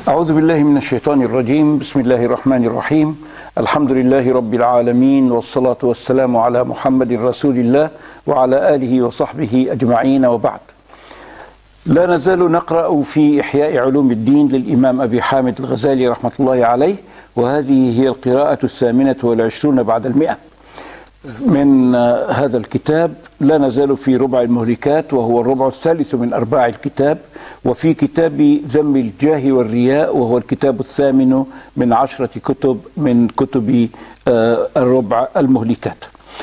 أعوذ بالله من الشيطان الرجيم. بسم الله الرحمن الرحيم. الحمد لله رب العالمين، والصلاة والسلام على محمد رسول الله وعلى آله وصحبه أجمعين، وبعد. لا نزال نقرأ في إحياء علوم الدين للإمام أبي حامد الغزالي رحمة الله عليه، وهذه هي القراءة 28 بعد 100 من هذا الكتاب. لا نزال في ربع المهلكات، وهو الربع الثالث من أرباع الكتاب، وفي كتاب ذم الجاه والرياء، وهو الكتاب الثامن من 10 كتب من كتب الربع المهلكات.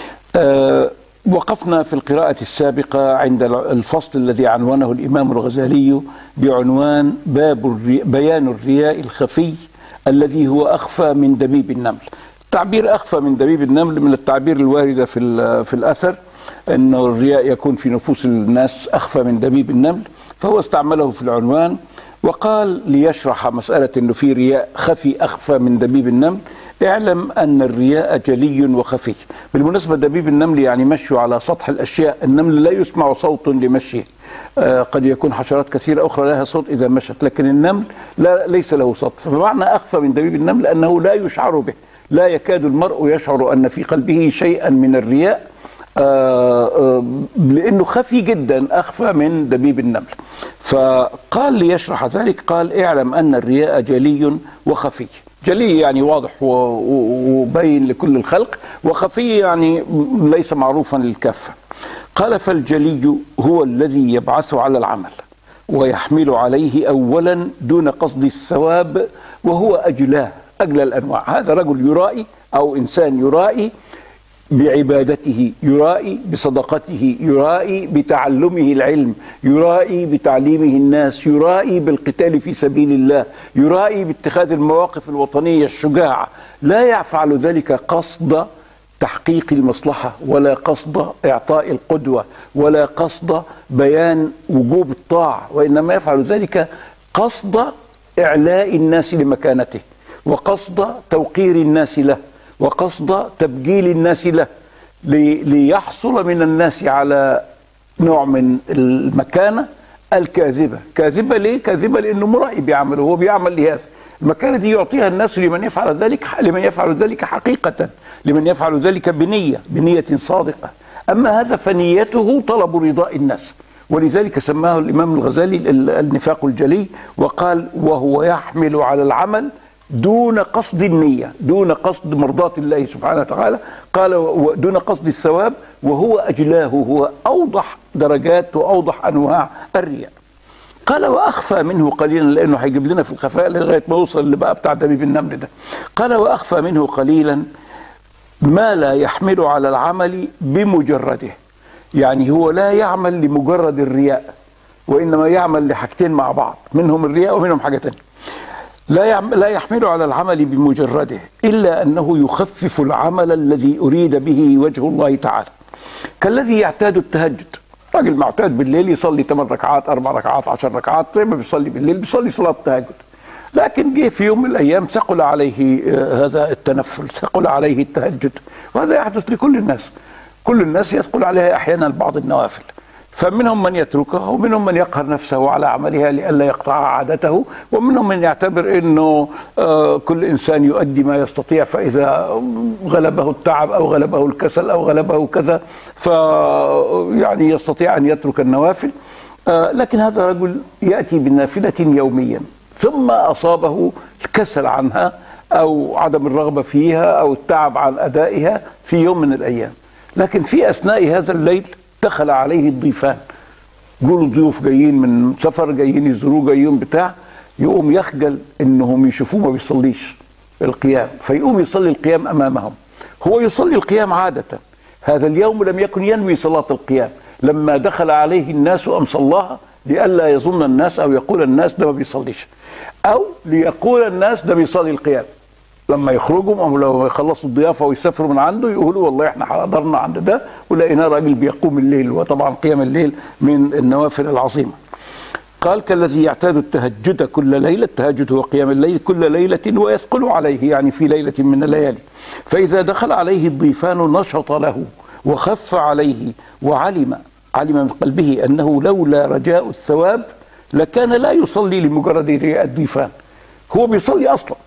وقفنا في القراءة السابقة عند الفصل الذي عنوانه الإمام الغزالي بعنوان بيان الرياء الخفي الذي هو أخفى من دبيب النمل. تعبير أخفى من دبيب النمل من التعبير الواردة في الأثر، أن الرياء يكون في نفوس الناس أخفى من دبيب النمل، فهو استعمله في العنوان. وقال ليشرح مسألة أنه في رياء خفي أخفى من دبيب النمل: اعلم أن الرياء جلي وخفي. بالمناسبة دبيب النمل يعني مشي على سطح الأشياء، النمل لا يسمع صوت لمشيه، قد يكون حشرات كثيرة أخرى لها صوت إذا مشت، لكن النمل ليس له صوت. فمعنى أخفى من دبيب النمل أنه لا يشعر به، لا يكاد المرء يشعر أن في قلبه شيئا من الرياء، لأنه خفي جدا، أخفى من دبيب النمل. فقال ليشرح ذلك، قال: اعلم أن الرياء جلي وخفي. جلي يعني واضح وبين لكل الخلق، وخفي يعني ليس معروفا للكافة. قال: فالجلي هو الذي يبعث على العمل ويحمل عليه أولا دون قصد الثواب، وهو أجلاه، أجلى الأنواع. هذا رجل يرائي أو إنسان يرائي بعبادته، يرائي بصدقته، يرائي بتعلمه العلم، يرائي بتعليمه الناس، يرائي بالقتال في سبيل الله، يرائي باتخاذ المواقف الوطنية الشجاعة. لا يفعل ذلك قصد تحقيق المصلحة، ولا قصد إعطاء القدوة، ولا قصد بيان وجوب الطاعة، وإنما يفعل ذلك قصد إعلاء الناس لمكانته، وقصد توقير الناس له، وقصد تبجيل الناس له، ليحصل من الناس على نوع من المكانة الكاذبة. كاذبة ليه؟ كاذبة لأنه مرائي بعمله، هو بيعمل لهذا. المكانة دي يعطيها الناس لمن يفعل ذلك حقيقة، لمن يفعل ذلك بنية صادقة. أما هذا فنيته طلب رضاء الناس، ولذلك سماه الإمام الغزالي النفاق الجلي، وقال: وهو يحمل على العمل دون قصد النية، دون قصد مرضاة الله سبحانه وتعالى. قال: دون قصد الثواب، وهو أجلاه، هو أوضح درجات وأوضح أنواع الرياء. قال: وأخفى منه قليلا، لأنه هيجيب لنا في الخفاء لغاية ما يوصل اللي بقى بتاع دبيب النمل ده. قال: وأخفى منه قليلا ما لا يحمل على العمل بمجرده. يعني هو لا يعمل لمجرد الرياء، وإنما يعمل لحاجتين مع بعض، منهم الرياء ومنهم حاجة تانية. لا يحمل على العمل بمجرده، إلا أنه يخفف العمل الذي أريد به وجه الله تعالى، كالذي يعتاد التهجد. راجل معتاد بالليل يصلي 8 ركعات 4 ركعات 10 ركعات، زي ما بيصلي بالليل بيصلي صلاة التهجد، لكن جه في يوم من الأيام ثقل عليه هذا التنفل، ثقل عليه التهجد، وهذا يحدث لكل الناس. كل الناس يثقل عليها أحيانا بعض النوافل، فمنهم من يتركها، ومنهم من يقهر نفسه على عملها لئلا يقطع عادته، ومنهم من يعتبر انه كل انسان يؤدي ما يستطيع، فاذا غلبه التعب او غلبه الكسل او غلبه كذا فيعني يستطيع ان يترك النوافل. لكن هذا رجل ياتي بالنافله يوميا، ثم اصابه الكسل عنها او عدم الرغبه فيها او التعب عن ادائها في يوم من الايام، لكن في اثناء هذا الليل دخل عليه الضيفان، يقولوا ضيوف جايين من سفر، جايين يزوروه، جايين بتاع، يقوم يخجل انهم يشوفوه ما بيصليش القيام، فيقوم يصلي القيام امامهم. هو يصلي القيام عادة، هذا اليوم لم يكن ينوي صلاة القيام. لما دخل عليه الناس قام صلاها لئلا يظن الناس او يقول الناس ده ما بيصليش، او ليقول الناس ده بيصلي القيام. لما يخرجوا او لو يخلصوا الضيافه ويسافروا من عنده يقولوا والله احنا حضرنا عند ده ولقيناه راجل بيقوم الليل، وطبعا قيام الليل من النوافل العظيمه. قال: كالذي يعتاد التهجد كل ليله، التهجد هو قيام الليل كل ليله، ويثقل عليه يعني في ليله من الليالي، فاذا دخل عليه الضيفان نشط له وخف عليه، وعلم من قلبه انه لولا رجاء الثواب لكان لا يصلي لمجرد رياء الضيفان. هو بيصلي اصلا،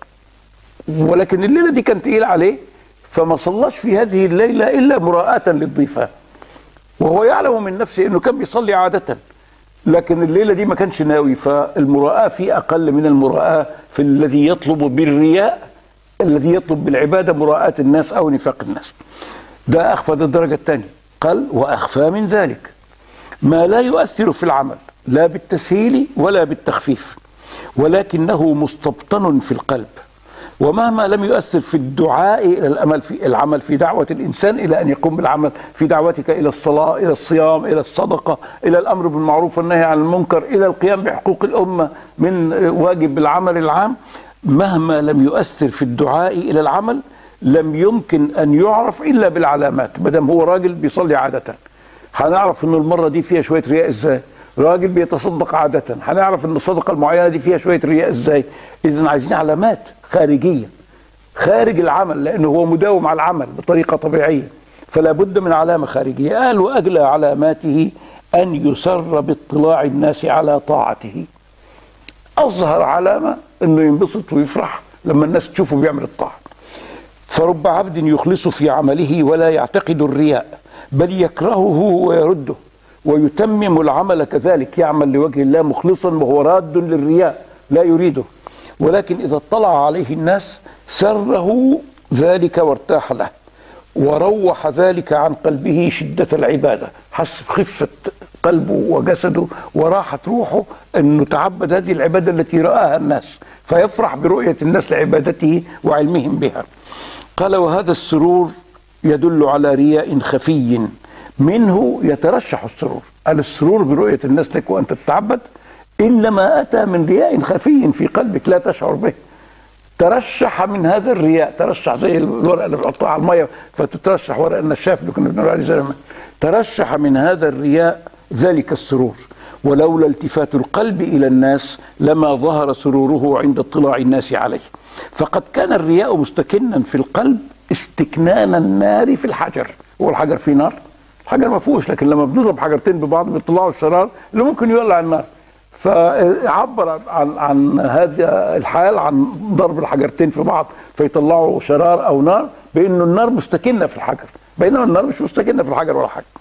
ولكن الليله دي كانت تقيله عليه فما صلاش في هذه الليله الا مراءة للضيفان، وهو يعلم من نفسه انه كان بيصلي عاده، لكن الليله دي ما كانش ناوي، فالمراءة في اقل من المراءة في الذي يطلب بالرياء، الذي يطلب بالعباده مراءة الناس او نفاق الناس. ده اخفى، ده الدرجه الثانيه. قال واخفى من ذلك ما لا يؤثر في العمل لا بالتسهيل ولا بالتخفيف، ولكنه مستبطن في القلب، ومهما لم يؤثر في الدعاء إلى العمل في دعوة الإنسان إلى أن يقوم بالعمل في دعوتك إلى الصلاة، إلى الصيام، إلى الصدقة، إلى الأمر بالمعروف والنهي عن المنكر، إلى القيام بحقوق الأمة من واجب العمل العام، مهما لم يؤثر في الدعاء إلى العمل لم يمكن أن يعرف إلا بالعلامات. مادام هو راجل بيصلي عادة هنعرف إنه المرة دي فيها شوية رياء إزاي. راجل بيتصدق عادة هنعرف إن الصدقة المعينة دي فيها شوية رياء إزاي. إذن عايزين علامات خارجية خارج العمل، لأنه هو مداوم على العمل بطريقة طبيعية، فلا بد من علامة خارجية. قال وأجلى علاماته أن يسر باطلاع الناس على طاعته. أظهر علامة إنه ينبسط ويفرح لما الناس تشوفه بيعمل الطاعة. فرب عبد يخلص في عمله ولا يعتقد الرياء، بل يكرهه ويرده ويتمم العمل كذلك، يعمل لوجه الله مخلصا وهو راد للرياء لا يريده، ولكن إذا اطلع عليه الناس سره ذلك وارتاح له، وروح ذلك عن قلبه شدة العبادة، حس بخفة قلبه وجسده وراحت روحه أنه تعبد هذه العبادة التي رآها الناس، فيفرح برؤية الناس لعبادته وعلمهم بها. قال وهذا السرور يدل على رياء خفي منه يترشح السرور. قال السرور برؤية الناس لك وأنت تتعبد إنما أتى من رياء خفي في قلبك لا تشعر به. ترشح من هذا الرياء، ترشح زي الورقة اللي بنحطها على المية فتترشح، ورق النشاف اللي كنا بنقول عليه زمان، ترشح من هذا الرياء ذلك السرور، ولولا التفات القلب إلى الناس لما ظهر سروره عند اطلاع الناس عليه. فقد كان الرياء مستكنا في القلب استكنان النار في الحجر. هو الحجر فيه نار؟ الحجر ما فيهوش، لكن لما بنضرب حجرتين ببعض بيطلعوا الشرار اللي ممكن يولع النار. فعبر عن هذا الحال، عن ضرب الحجرتين في بعض فيطلعوا شرار او نار، بانه النار مستكنه في الحجر، بينما النار مش مستكنه في الحجر ولا حاجه.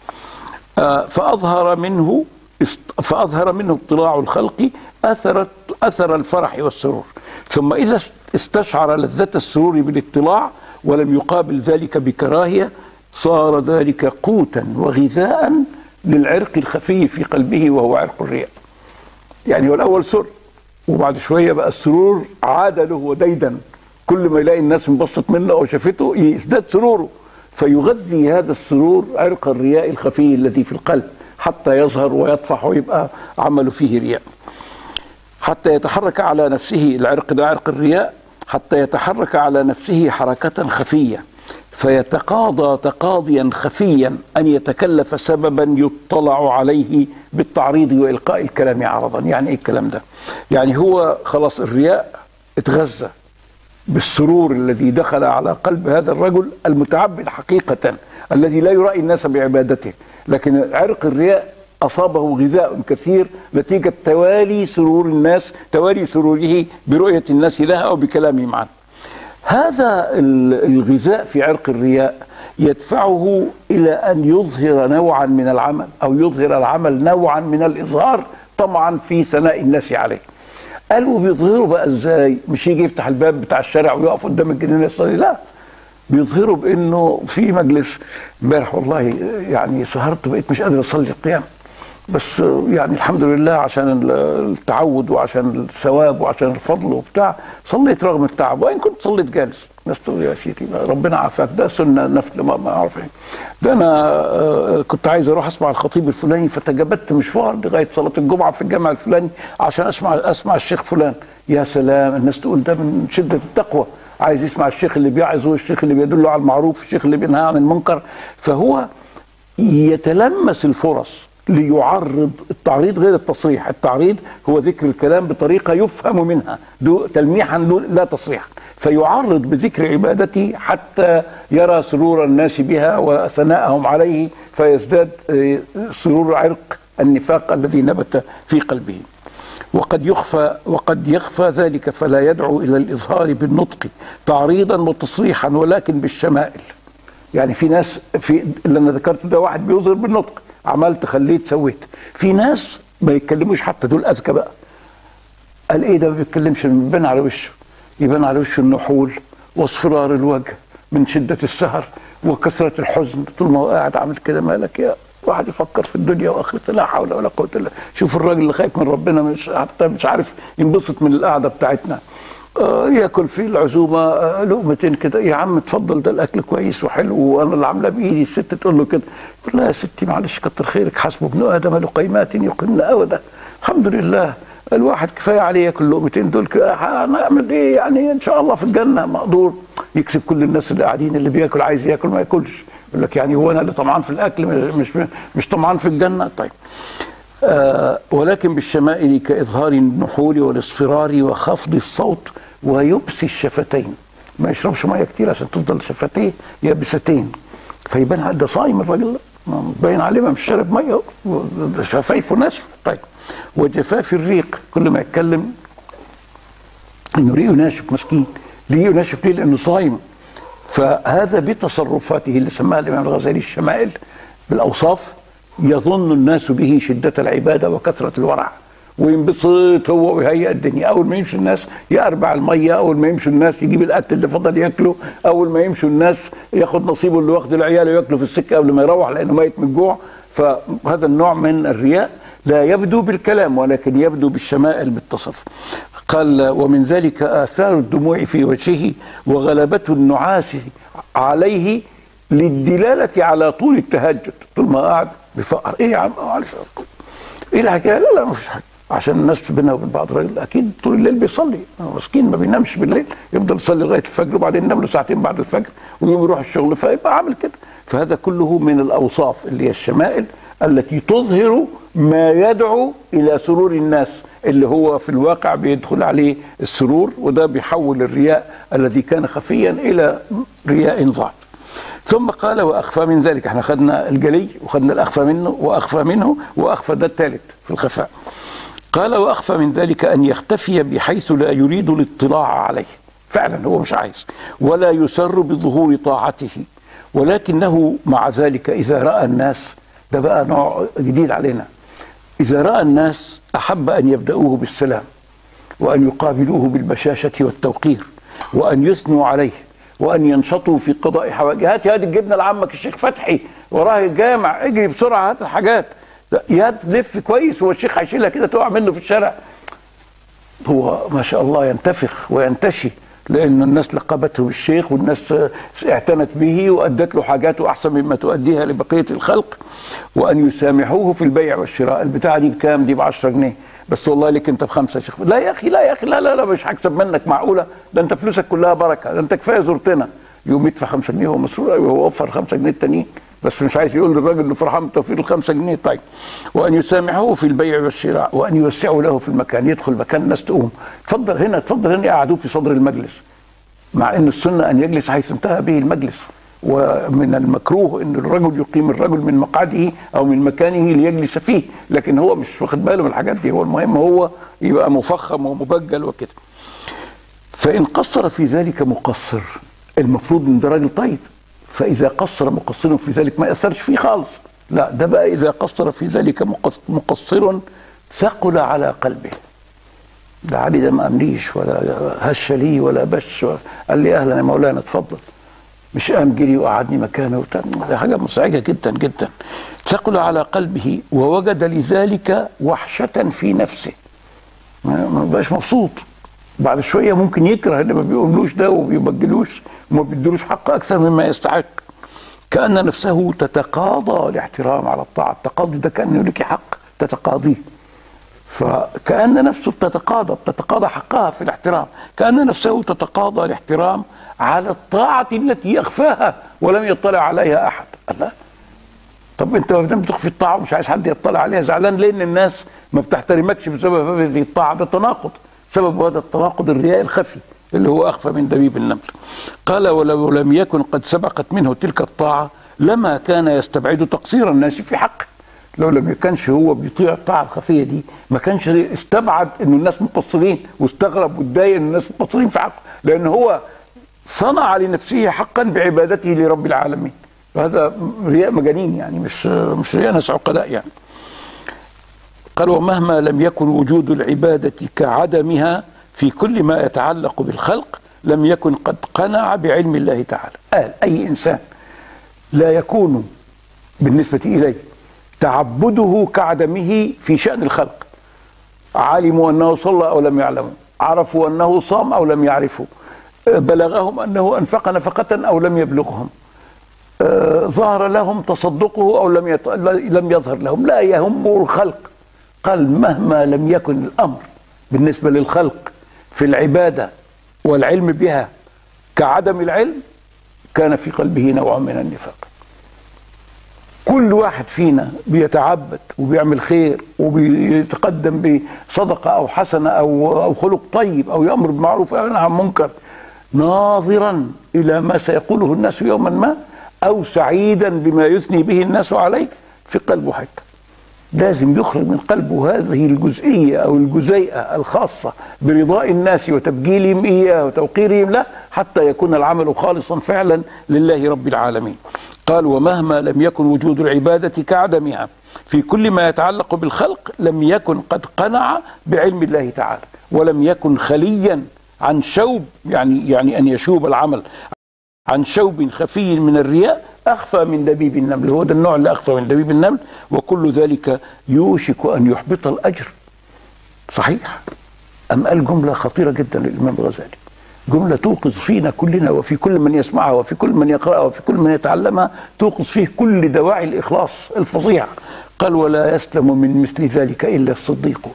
فاظهر منه اطلاع الخلق اثر الفرح والسرور، ثم اذا استشعر لذة السرور بالاطلاع ولم يقابل ذلك بكراهيه صار ذلك قوتا وغذاء للعرق الخفي في قلبه وهو عرق الرياء. يعني هو الأول سر، وبعد شوية بقى السرور عاد له وديدا، كل ما يلاقي الناس انبسط منه أو شافته يزداد سروره، فيغذي هذا السرور عرق الرياء الخفي الذي في القلب حتى يظهر ويطفح ويبقى عمله فيه رياء، حتى يتحرك على نفسه. العرق ده عرق الرياء، حتى يتحرك على نفسه حركة خفية فيتقاضى تقاضيا خفيا أن يتكلف سببا يطلع عليه بالتعريض وإلقاء الكلام عرضا. يعني إيه الكلام ده؟ يعني هو خلاص الرياء اتغذى بالسرور الذي دخل على قلب هذا الرجل المتعبد حقيقة الذي لا يرائي الناس بعبادته، لكن عرق الرياء أصابه غذاء كثير نتيجة توالي سرور الناس، توالي سروره برؤية الناس لها أو بكلامهم عنه. هذا الغذاء في عرق الرياء يدفعه إلى أن يظهر نوعا من العمل، أو يظهر العمل نوعا من الإظهار طمعا في ثناء الناس عليه. قالوا بيظهروا بقى إزاي؟ مش يجي يفتح الباب بتاع الشارع ويقف قدام الجنينة يصلي، لا، بيظهروا بأنه في مجلس امبارح والله يعني سهرت وبقيت مش قادر أصلي القيام، بس يعني الحمد لله عشان التعود وعشان الثواب وعشان الفضل وبتاع صليت رغم التعب، وإن كنت صليت جالس. الناس تقول يا شيخي ربنا عافاك، ده سنة نفل ما أعرف إيه. ده أنا كنت عايز أروح أسمع الخطيب الفلاني فتجبدت مشوار لغاية صلاة الجمعة في الجامع الفلاني عشان أسمع الشيخ فلان. يا سلام، الناس تقول ده من شدة التقوى، عايز يسمع الشيخ اللي بيعظه، الشيخ اللي بيدله على المعروف، الشيخ اللي بينهى عن المنكر. فهو يتلمس الفرص ليعرض. التعريض غير التصريح، التعريض هو ذكر الكلام بطريقة يفهم منها تلميحا لا تصريحا، فيعرض بذكر عبادته حتى يرى سرور الناس بها وثناءهم عليه، فيزداد سرور عرق النفاق الذي نبت في قلبه. وقد يخفى ذلك، فلا يدعو إلى الإظهار بالنطق تعريضا وتصريحا ولكن بالشمائل. يعني في ناس، في اللي أنا ذكرته ده واحد بيظهر بالنطق، عملت خليت سويت. في ناس ما يتكلموش حتى، دول أذكى بقى. قال إيه ده ما بيتكلمش، يبان على وشه، يبان على وشه النحول واصفرار الوجه من شدة السهر وكثرة الحزن. طول ما هو قاعد عامل كده، مالك يا واحد يفكر في الدنيا واخرته، لا حول ولا قوه الا. شوف الراجل اللي خايف من ربنا، مش حتى مش عارف ينبسط من القعده بتاعتنا. ياكل في العزومه لقمتين كده، يا عم اتفضل ده الاكل كويس وحلو وانا اللي عامله بايدي. الست تقول له كده، لا يا ستي معلش كتر خيرك، حسب ابن ادم لقيمات يقمن ابدا. الحمد لله الواحد كفايه عليه ياكل لقمتين دول، هنعمل ايه يعني؟ ان شاء الله في الجنه مقدور. يكسب كل الناس اللي قاعدين، اللي بياكل عايز ياكل ما ياكلش، يقول لك يعني هو انا اللي طمعان في الاكل مش طمعان في الجنه؟ طيب. ولكن بالشمائل كاظهار النحول والاصفرار وخفض الصوت ويبسي الشفتين. ما يشربش ميه كتير عشان تفضل شفتيه يابستين، فيبان ده صايم الراجل، باين عليه مش شارب ميه، شفايفه ناشفه. طيب. وجفاف الريق، كل ما يتكلم انه ريقه ناشف، مسكين ريقه ناشف ليه؟ لانه صايم. فهذا بتصرفاته اللي سماها الامام الغزالي الشمائل بالاوصاف، يظن الناس به شده العباده وكثره الورع، وينبسط هو ويهيئ الدنيا. اول ما يمشي الناس يربع الميه، اول ما يمشي الناس يجيب الاكل اللي فضل ياكله، اول ما يمشي الناس ياخد نصيبه اللي واخده العيال وياكله في السكه قبل ما يروح لانه ميت من الجوع. فهذا النوع من الرياء لا يبدو بالكلام ولكن يبدو بالشمائل بالتصرف. قال ومن ذلك آثار الدموع في وجهه وغلبة النعاس عليه للدلالة على طول التهجد. طول ما قاعد بيفقر، ايه يا عم معلش ايه الحكايه؟ لا مفيش حاجه، عشان الناس بينها وبين بعض. الراجل اكيد طول الليل بيصلي، مسكين ما بينامش بالليل، يفضل يصلي لغايه الفجر وبعدين ينام له ساعتين بعد الفجر ويقوم يروح الشغل، فيبقى عامل كده. فهذا كله من الاوصاف اللي هي الشمائل التي تظهر ما يدعو الى سرور الناس، اللي هو في الواقع بيدخل عليه السرور، وده بيحول الرياء الذي كان خفيا الى رياء ظاهر. ثم قال واخفى من ذلك، احنا خدنا الجلي وخدنا الاخفى منه واخفى منه واخفى، ده الثالث في الخفاء. قال واخفى من ذلك ان يختفي بحيث لا يريد الاطلاع عليه، فعلا هو مش عايز، ولا يسر بظهور طاعته، ولكنه مع ذلك اذا راى الناس، ده بقى نوع جديد علينا، اذا راى الناس احب ان يبداوه بالسلام، وان يقابلوه بالبشاشه والتوقير، وان يثنوا عليه، وان ينشطوا في قضاء حوائجه. هات هات الجبنه لعمك الشيخ فتحي، وراه الجامع، اجري بسرعه هات الحاجات، يا تلف كويس، هو الشيخ هيشيلها كده تقع منه في الشارع. هو ما شاء الله ينتفخ وينتشي، لأن الناس لقبته بالشيخ، والناس اعتنت به وأدت له حاجاته أحسن مما تؤديها لبقية الخلق. وأن يسامحوه في البيع والشراء، البتاعة دي بكام؟ دي ب10 جنيه بس، والله لك أنت ب5 يا شيخ. لا يا أخي لا يا أخي، لا لا لا مش هكسب منك، معقولة؟ ده أنت فلوسك كلها بركة، ده أنت كفاية زرتنا. يقوم يدفع 5 جنيه، هو مسرور أيوه، هو وفر 5 جنيه التانيين، بس مش عايز يقول للراجل اللي فرحان بتوفير ال5 جنيه. طيب. وأن يسامحوه في البيع والشراء، وأن يوسعوا له في المكان، يدخل مكان الناس تقوم اتفضل هنا اتفضل هنا، يقعدوه في صدر المجلس، مع ان السنه ان يجلس حيث انتهى به المجلس، ومن المكروه ان الرجل يقيم الرجل من مقعده او من مكانه ليجلس فيه، لكن هو مش واخد باله من الحاجات دي، هو المهم هو يبقى مفخم ومبجل وكده. فان قصر في ذلك مقصر، المفروض ان ده راجل طيب، فاذا قصر مقصر في ذلك ما ياثرش فيه خالص. لا ده بقى اذا قصر في ذلك مقصر ثقل على قلبه. ده علي ده ما امليش ولا هش لي ولا بش، قال لي اهلا يا مولانا اتفضل، مش قام جري وقعدني مكانه وبتاع، ده حاجه مزعجه جدا جدا. ثقل على قلبه ووجد لذلك وحشه في نفسه، ما بقاش مبسوط. بعد شويه ممكن يكره اللي ما بيقولوش ده وبيبجلوش وما بيدلوش حقه اكثر مما يستحق، كأن نفسه تتقاضى الاحترام على الطاعه. التقاضي ده كأنه لك حق تتقاضيه، فكأن نفسه بتتقاضى حقها في الاحترام، كأن نفسه تتقاضى الاحترام على الطاعة التي يخفاها ولم يطلع عليها أحد. الله، طب أنت ما دام بتخفي الطاعة ومش عايز حد يطلع عليها، زعلان ليه إن الناس ما بتحترمكش بسبب هذه الطاعة؟ ده تناقض، سبب هذا التناقض الرياء الخفي اللي هو أخفى من دبيب النمل. قال ولو لم يكن قد سبقت منه تلك الطاعة لما كان يستبعد تقصير الناس في حقه. لو لم يكنش هو بيطيع الطاعة الخفية دي ما كانش استبعد إن الناس مقصرين، واستغرب واتضايق إن الناس مقصرين في حقه، لأن هو صنع لنفسه حقا بعبادته لرب العالمين. وهذا رياء مجانين يعني، مش رياء ناس عقلاء يعني. قال ومهما لم يكن وجود العبادة كعدمها في كل ما يتعلق بالخلق لم يكن قد قنع بعلم الله تعالى. قال أي إنسان لا يكون بالنسبة إليه تعبده كعدمه في شأن الخلق، علموا أنه صلى أو لم يعلموا، عرفوا أنه صام أو لم يعرفوا، بلغهم أنه أنفق نفقة أو لم يبلغهم، ظهر لهم تصدقه أو لم يظهر لهم، لا يهمه الخلق. قال مهما لم يكن الأمر بالنسبة للخلق في العبادة والعلم بها كعدم العلم كان في قلبه نوع من النفاق. كل واحد فينا بيتعبد وبيعمل خير وبيتقدم بصدقة أو حسنة أو خلق طيب أو يأمر بالمعروف أو ينهى عن منكر ناظرا إلى ما سيقوله الناس يوما ما، أو سعيدا بما يثني به الناس عليه، في قلبه حتى لازم يخرج من قلبه هذه الجزئية أو الجزيئة الخاصة برضاء الناس وتبجيلهم إياه وتوقيرهم له، حتى يكون العمل خالصا فعلا لله رب العالمين. قال ومهما لم يكن وجود العبادة كعدمها في كل ما يتعلق بالخلق لم يكن قد قنع بعلم الله تعالى، ولم يكن خليا عن شوب، يعني أن يشوب العمل عن شوب خفي من الرياء أخفى من دبيب النمل. هو ده النوع اللي أخفى من دبيب النمل، وكل ذلك يوشك أن يحبط الأجر. صحيح. أم قال جملة خطيرة جدا للإمام الغزالي، جملة توقظ فينا كلنا وفي كل من يسمعها وفي كل من يقرأها وفي كل من يتعلمها، توقظ فيه كل دواعي الإخلاص الفظيع. قال ولا يسلم من مثل ذلك إلا الصديقون.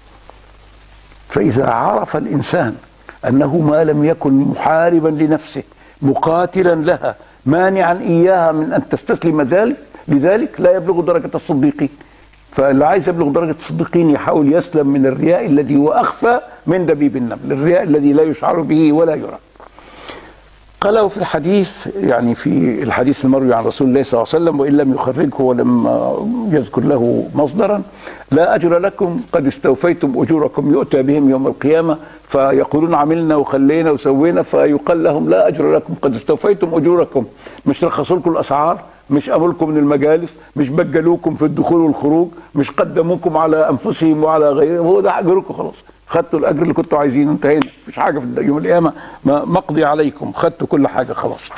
فإذا عرف الإنسان أنه ما لم يكن محاربا لنفسه مقاتلا لها مانعا إياها من أن تستسلم لذلك لا يبلغ درجة الصديقين. فاللي عايز يبلغ درجة الصديقين يحاول يسلم من الرياء الذي هو أخفى من دبيب النمل، الرياء الذي لا يشعر به ولا يرى. قالوا في الحديث، يعني في الحديث المروي عن رسول الله صلى الله عليه وسلم وإن لم يخرجه ولم يذكر له مصدرا: لا أجر لكم قد استوفيتم أجوركم يؤتى بهم يوم القيامة فيقولون عملنا وخلينا وسوينا، فيقال لهم لا أجر لكم قد استوفيتم أجوركم. مش رخصوا لكم الأسعار، مش قبلكم من المجالس، مش بجلوكم في الدخول والخروج، مش قدموكم على أنفسهم وعلى غيرهم، هو ده أجركم خلاص، خدتوا الأجر اللي كنتوا عايزينه، انتهينا، مفيش حاجة في يوم القيامة مقضي عليكم، خدتوا كل حاجة خلاص.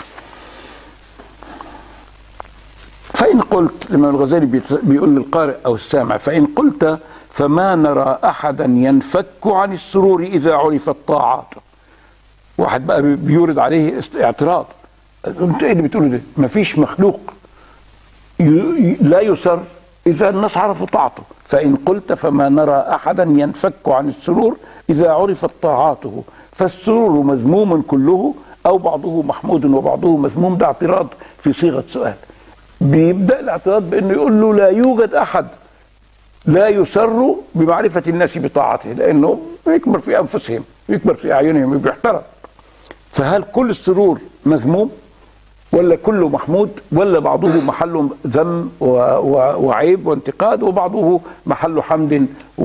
فإن قلت، الإمام الغزالي بيقول للقارئ أو السامع: فإن قلت فما نرى أحدا ينفك عن السرور إذا عرفت طاعاته. واحد بقى بيورد عليه اعتراض: انت ايه اللي بتقوله ده؟ مفيش مخلوق لا يسر إذا الناس عرفوا طاعته. فإن قلت فما نرى أحدا ينفك عن السرور إذا عرفت طاعاته، فالسرور مذموم كله أو بعضه محمود وبعضه مذموم. ده اعتراض في صيغة سؤال. بيبدأ الاعتراض بأنه يقول له لا يوجد أحد لا يسر بمعرفة الناس بطاعته، لأنه يكبر في أنفسهم، يكبر في أعينهم، بيحترم. فهل كل السرور مذموم ولا كله محمود، ولا بعضه محل ذم وعيب وانتقاد وبعضه محل حمد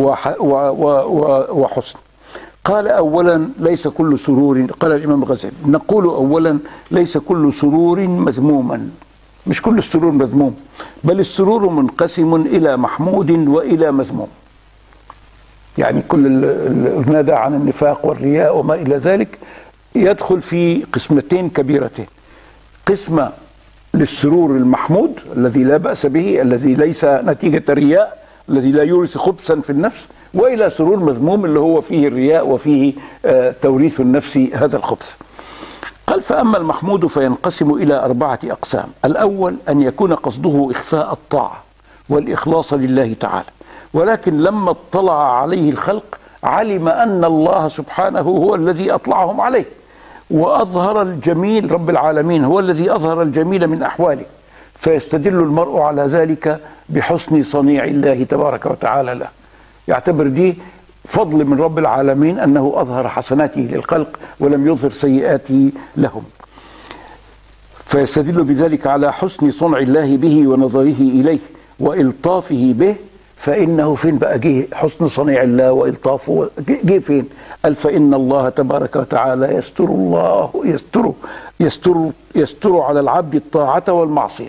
وحسن؟ قال أولا ليس كل سرور، قال الإمام الغزالي: نقول أولا ليس كل سرور مذموما، مش كل السرور مذموم، بل السرور منقسم إلى محمود وإلى مذموم. يعني كل النادى عن النفاق والرياء وما إلى ذلك يدخل في قسمتين كبيرتين: قسمة للسرور المحمود الذي لا بأس به، الذي ليس نتيجة الرياء، الذي لا يورث خبثا في النفس، وإلى سرور مذموم اللي هو فيه الرياء وفيه توريث النفس هذا الخبث. قال: فأما المحمود فينقسم إلى 4 أقسام. الأول أن يكون قصده إخفاء الطاعة والإخلاص لله تعالى، ولكن لما اطلع عليه الخلق علم أن الله سبحانه هو الذي أطلعهم عليه، وأظهر الجميل، رب العالمين هو الذي أظهر الجميل من أحواله، فيستدل المرء على ذلك بحسن صنيع الله تبارك وتعالى له. يعتبر دي فضل من رب العالمين أنه أظهر حسناته للخلق ولم يظهر سيئاته لهم، فيستدل بذلك على حسن صنع الله به ونظره إليه وإلطافه به، فإنه فين بقى جه حسن صنيع الله وإلطافه؟ جه فين؟ قال فإن الله تبارك وتعالى يستر على العبد الطاعة والمعصية،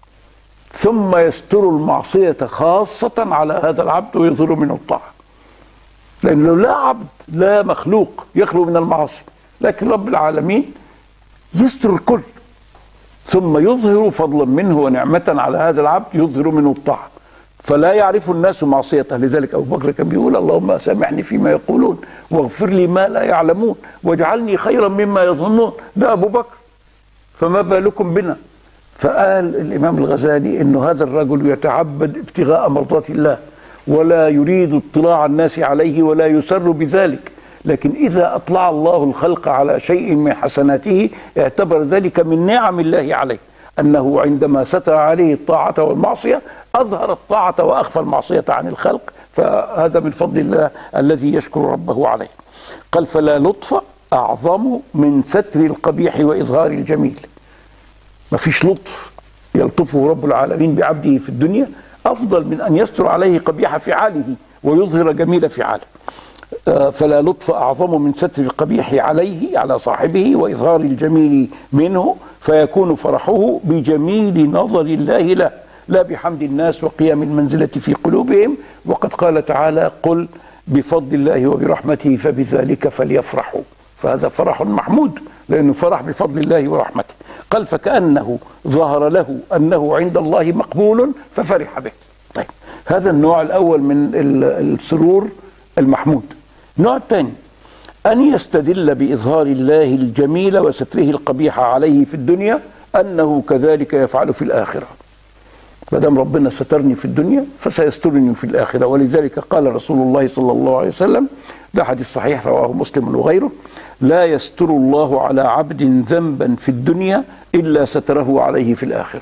ثم يستر المعصية خاصة على هذا العبد ويظهر منه الطاعة. لأنه لا عبد لا مخلوق يخلو من المعاصي، لكن رب العالمين يستر الكل، ثم يظهر فضلا منه ونعمة على هذا العبد يظهر منه الطاعة، فلا يعرف الناس معصيته. لذلك أبو بكر كان بيقول اللهم سامحني فيما يقولون واغفر لي ما لا يعلمون واجعلني خيرا مما يظنون. ده أبو بكر، فما بالكم بنا؟ فقال الإمام الغزالي إنه هذا الرجل يتعبد ابتغاء مرضات الله ولا يريد اطلاع الناس عليه ولا يسر بذلك، لكن إذا أطلع الله الخلق على شيء من حسناته اعتبر ذلك من نعم الله عليه، أنه عندما ستر عليه الطاعة والمعصية أظهر الطاعة وأخفى المعصية عن الخلق، فهذا من فضل الله الذي يشكر ربه عليه. قال فلا لطف أعظم من ستر القبيح وإظهار الجميل. ما فيش لطف يلطفه رب العالمين بعبده في الدنيا أفضل من أن يستر عليه قبيح فعاله ويظهر جميل فعاله. فلا لطف أعظم من ستر القبيح عليه على صاحبه وإظهار الجميل منه، فيكون فرحه بجميل نظر الله له لا بحمد الناس وقيام المنزلة في قلوبهم. وقد قال تعالى قل بفضل الله وبرحمته فبذلك فليفرحوا، فهذا فرح محمود لأنه فرح بفضل الله ورحمته. قال فكأنه ظهر له أنه عند الله مقبول ففرح به. طيب هذا النوع الأول من السرور المحمود. النوع الثاني أن يستدل بإظهار الله الجميل وستره القبيح عليه في الدنيا أنه كذلك يفعل في الآخرة. ما دام ربنا سترني في الدنيا فسيسترني في الآخرة. ولذلك قال رسول الله صلى الله عليه وسلم، ده حديث صحيح رواه مسلم وغيره، لا يستر الله على عبد ذنبا في الدنيا إلا ستره عليه في الآخرة.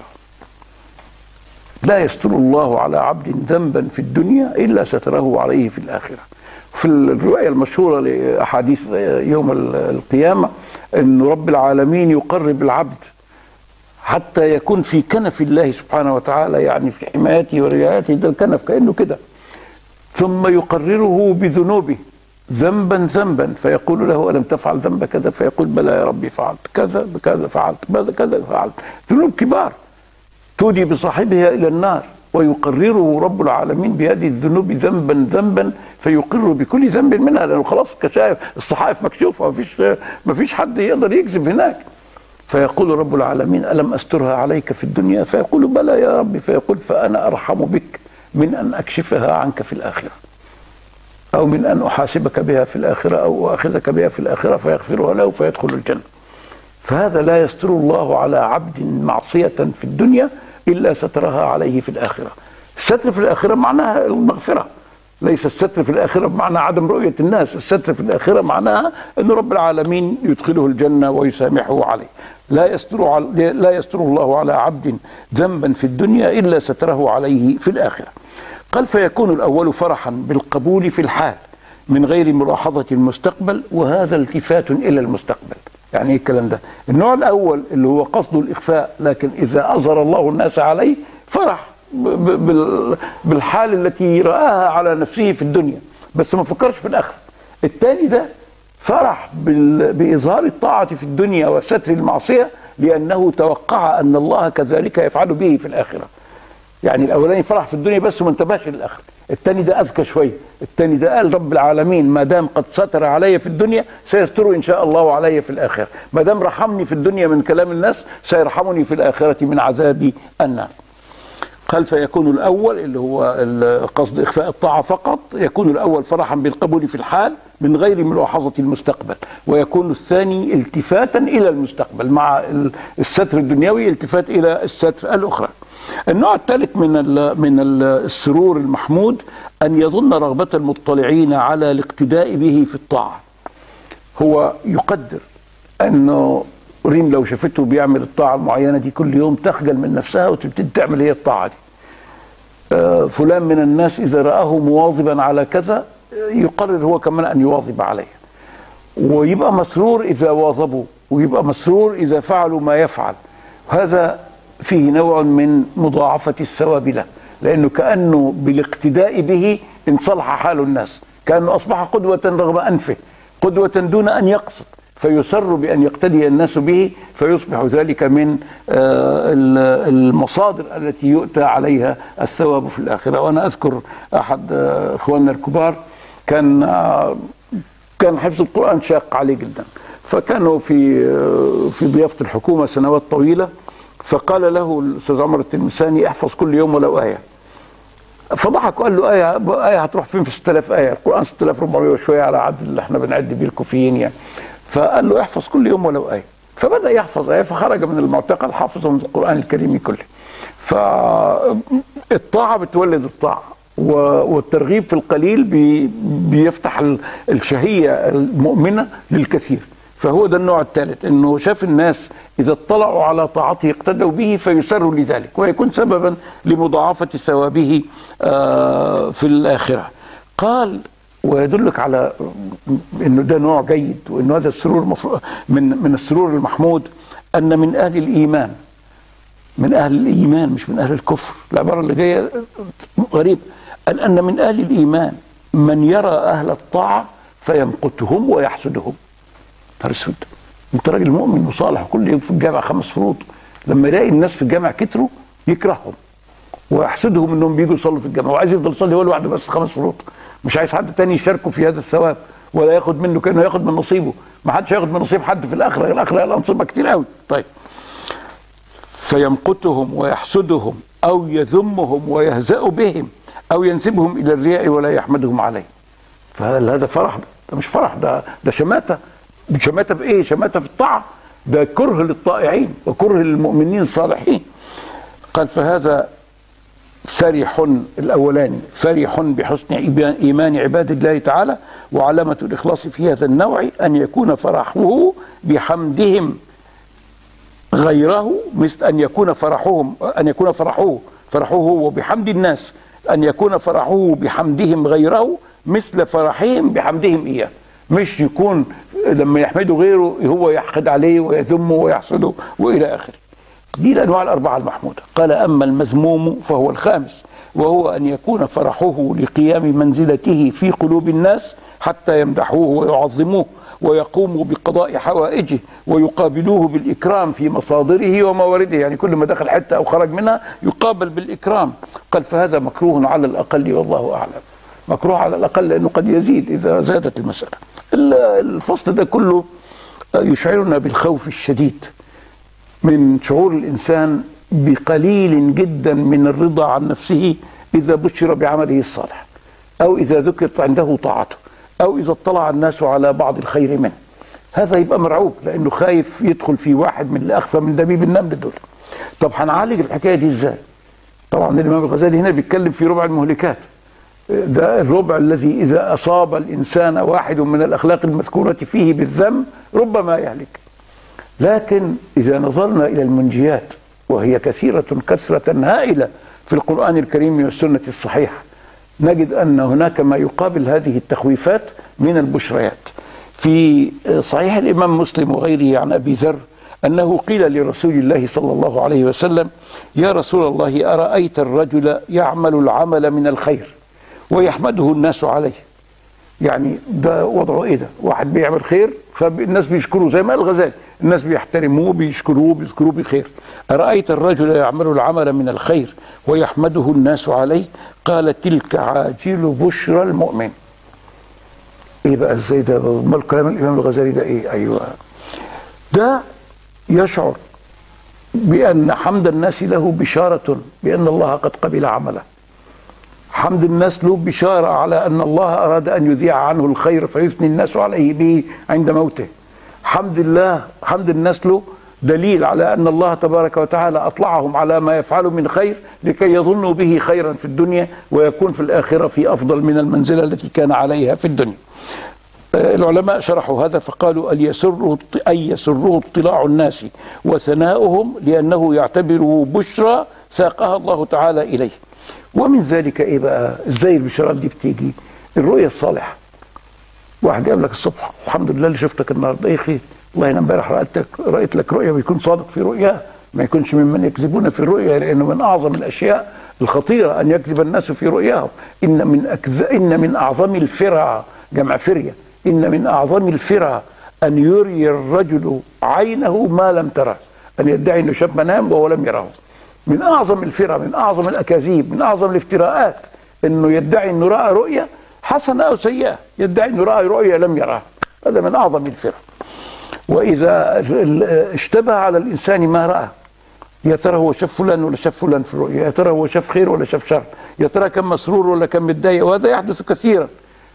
لا يستر الله على عبد ذنبا في الدنيا إلا ستره عليه في الآخرة. في الرواية المشهورة لأحاديث يوم القيامة أن رب العالمين يقرب العبد حتى يكون في كنف الله سبحانه وتعالى، يعني في حمايته ورعايته، ده الكنف كأنه كده، ثم يقرره بذنوبه ذنبا ذنبا، فيقول له ألم تفعل ذنب كذا؟ فيقول بلى يا ربي فعلت كذا بكذا، فعلت كذا فعلت، ذنوب كبار تودي بصاحبها إلى النار، ويقرره رب العالمين بهذه الذنوب ذنبا ذنبا، فيقر بكل ذنب منها، لأنه خلاص كشاف الصحائف مكشوفة، ما فيش حد يقدر يكذب هناك. فيقول رب العالمين ألم أسترها عليك في الدنيا؟ فيقول بلى يا ربي، فيقول فأنا أرحم بك من أن أكشفها عنك في الآخرة، أو من أن أحاسبك بها في الآخرة، أو أخذك بها في الآخرة، فيغفرها له فيدخل الجنة. فهذا لا يستر الله على عبد معصية في الدنيا إلا سترها عليه في الآخرة. الستر في الآخرة معناها المغفرة، ليس الستر في الآخرة بمعنى عدم رؤية الناس. الستر في الآخرة معناها أن رب العالمين يدخله الجنة ويسامحه عليه. لا يستر الله على عبد ذنبا في الدنيا إلا ستره عليه في الآخرة. قال فيكون الأول فرحا بالقبول في الحال من غير ملاحظة المستقبل، وهذا التفات إلى المستقبل. يعني ايه الكلام ده؟ النوع الأول اللي هو قصد الإخفاء، لكن إذا أظهر الله الناس عليه فرح بالحال التي رآها على نفسه في الدنيا، بس ما فكرش في الآخرة. الثاني ده فرح بإظهار الطاعة في الدنيا وستر المعصية، لأنه توقع أن الله كذلك يفعل به في الآخرة. يعني الأولاني فرح في الدنيا بس وما انتبهش للآخرة. الثاني ده أذكى شوية، الثاني ده قال رب العالمين ما دام قد ستر علي في الدنيا سيستر إن شاء الله علي في الآخرة، ما دام رحمني في الدنيا من كلام الناس سيرحمني في الآخرة من عذاب النار. قال فيكون الأول اللي هو قصد إخفاء الطاعة فقط، يكون الأول فرحا بالقبول في الحال من غير ملاحظة المستقبل، ويكون الثاني التفاتا إلى المستقبل مع الستر الدنيوي التفات إلى الستر الأخرى. النوع الثالث من السرور المحمود أن يظن رغبة المطلعين على الاقتداء به في الطاعة. هو يقدر أنه ريم لو شافته بيعمل الطاعة المعينة دي كل يوم تخجل من نفسها وتبتدي تعمل هي الطاعة دي. فلان من الناس إذا رآه مواظبا على كذا يقرر هو كمان أن يواظب عليه، ويبقى مسرور إذا واظبوا، ويبقى مسرور إذا فعلوا ما يفعل. هذا فيه نوع من مضاعفة الثواب له، لأنه كأنه بالاقتداء به انصلح حال الناس، كأنه أصبح قدوة رغم أنفه، قدوة دون أن يقصد، فيسر بأن يقتدي الناس به، فيصبح ذلك من المصادر التي يؤتى عليها الثواب في الآخرة. وأنا أذكر أحد إخواننا الكبار كان حفظ القرآن شاق عليه جدا، فكانوا في ضيافة الحكومة سنوات طويلة، فقال له الأستاذ عمر التلمساني احفظ كل يوم ولو آية. فضحك وقال له آية هتروح فين في 6000 آية؟ القرآن 6400 وشوية على عدد اللي احنا بنعد بيه الكوفيين يعني. فقال له احفظ كل يوم ولو آية. فبدأ يحفظ آية، فخرج من المعتقل حافظا من القرآن الكريم كله. فالطاعة بتولد الطاعة، والترغيب في القليل بيفتح الشهية المؤمنة للكثير. فهو ده النوع الثالث، انه شاف الناس اذا اطلعوا على طاعته اقتدوا به فيسروا لذلك، ويكون سببا لمضاعفة ثوابه في الآخرة. قال ويدلك على انه ده نوع جيد، وانه هذا السرور من السرور المحمود، ان من اهل الايمان، من اهل الايمان مش من اهل الكفر، العبارة اللي جاية غريب، أن من اهل الايمان من يرى اهل الطاعة فيمقتهم ويحسدهم. ترسد انت راجل مؤمن وصالح كل يوم في الجامع 5 فروض، لما يلاقي الناس في الجامع كتروا يكرههم ويحسدهم انهم بيجوا يصلوا في الجامع، وعايز يفضل يصلي هو لوحده بس 5 فروض، مش عايز حد تاني يشاركه في هذا الثواب ولا ياخد منه كانه ياخد من نصيبه. ما حدش ياخد من نصيب حد في الاخره، الاخره الانصبه كتير قوي. طيب فيمقتهم ويحسدهم او يذمهم ويهزأ بهم او ينسبهم الى الرياء ولا يحمدهم عليه. فهل هذا فرح؟ ده مش فرح، ده شماته. شماته بايه؟ شماته في الطاعه، ده كره للطائعين وكره للمؤمنين الصالحين. قال فهذا فرح الاولاني، فرح بحسن ايمان عباد الله تعالى، وعلامه الاخلاص في هذا النوع ان يكون فرحه بحمدهم غيره، مثل ان يكون فرحه هو بحمد الناس، ان يكون فرحه بحمدهم غيره مثل فرحهم بحمدهم اياه، مش يكون لما يحمدوا غيره هو يحقد عليه ويذمه ويحسده والى اخره. دي الانواع الاربعه المحموده. قال اما المذموم فهو الخامس، وهو ان يكون فرحه لقيام منزلته في قلوب الناس حتى يمدحوه ويعظموه ويقوموا بقضاء حوائجه ويقابلوه بالإكرام في مصادره وموارده، يعني كل ما دخل حتة أو خرج منها يقابل بالإكرام. قال فهذا مكروه على الأقل والله أعلم، مكروه على الأقل لأنه قد يزيد إذا زادت المسألة. الفصل ده كله يشعرنا بالخوف الشديد من شعور الإنسان بقليل جدا من الرضا عن نفسه إذا بشر بعمله الصالح، أو إذا ذكرت عنده طاعته، أو إذا اطلع الناس على بعض الخير منه. هذا يبقى مرعوب لأنه خايف يدخل في واحد من اللي أخفى من دبيب النمل دول. طب هنعالج الحكاية دي إزاي؟ طبعا الإمام الغزالي هنا بيتكلم في ربع المهلكات، ده الربع الذي إذا أصاب الإنسان واحد من الأخلاق المذكورة فيه بالذم ربما يهلك. لكن إذا نظرنا إلى المنجيات، وهي كثرة هائلة في القرآن الكريم والسنة الصحيحة، نجد أن هناك ما يقابل هذه التخويفات من البشريات. في صحيح الإمام مسلم وغيره عن أبي ذر أنه قيل لرسول الله صلى الله عليه وسلم: يا رسول الله، أرأيت الرجل يعمل العمل من الخير ويحمده الناس عليه؟ يعني ده وضعه ايه؟ ده واحد بيعمل خير فالناس بيشكروه، زي ما قال الغزالي، الناس بيحترموه بيشكروه بيذكروه بخير. أرأيت الرجل يعمل العمل من الخير ويحمده الناس عليه؟ قال: تلك عاجل بشرى المؤمن. ايه بقى ازاي ده؟ ما كلام الإمام الغزالي ده ايه؟ ايوه، ده يشعر بأن حمد الناس له بشارة بأن الله قد قبل عمله. حمد الناس له بشارة على أن الله أراد أن يذيع عنه الخير فيثني الناس عليه به عند موته. حمد الناس له دليل على أن الله تبارك وتعالى أطلعهم على ما يفعلوا من خير لكي يظنوا به خيرا في الدنيا ويكون في الآخرة في أفضل من المنزلة التي كان عليها في الدنيا. العلماء شرحوا هذا فقالوا: أن يسره اطلاع الناس وثناؤهم لأنه يعتبره بشرى ساقها الله تعالى إليه. ومن ذلك ايه بقى؟ ازاي البشارات دي بتيجي؟ الرؤية الصالحة. واحد جاب لك الصبح: الحمد لله اللي شفتك النهارده، ايه خير؟ والله انا امبارح رأيت لك رؤية، ويكون صادق في رؤياه، ما يكونش ممن يكذبون في الرؤيا، لانه من اعظم الاشياء الخطيرة أن يكذب الناس في رؤياهم. إن من أعظم الفرع، جمع فرية، إن من أعظم الفرع أن يري الرجل عينه ما لم تره، أن يدعي أنه شاف منام وهو لم يره. من أعظم الفرع، من أعظم الأكاذيب، من أعظم الافتراءات أنه يدعي أنه رأى رؤية حسنة أو سيئة، يدعي أنه رأى رؤية لم يراها. هذا من أعظم الفرع. وإذا اشتبه على الإنسان ما رأى، يا ترى هو شاف فلان ولا شاف فلان في الرؤيا، يا ترى هو شاف خير ولا شاف شر، يا ترى كان مسرور ولا كان متضايق، وهذا يحدث كثيرا.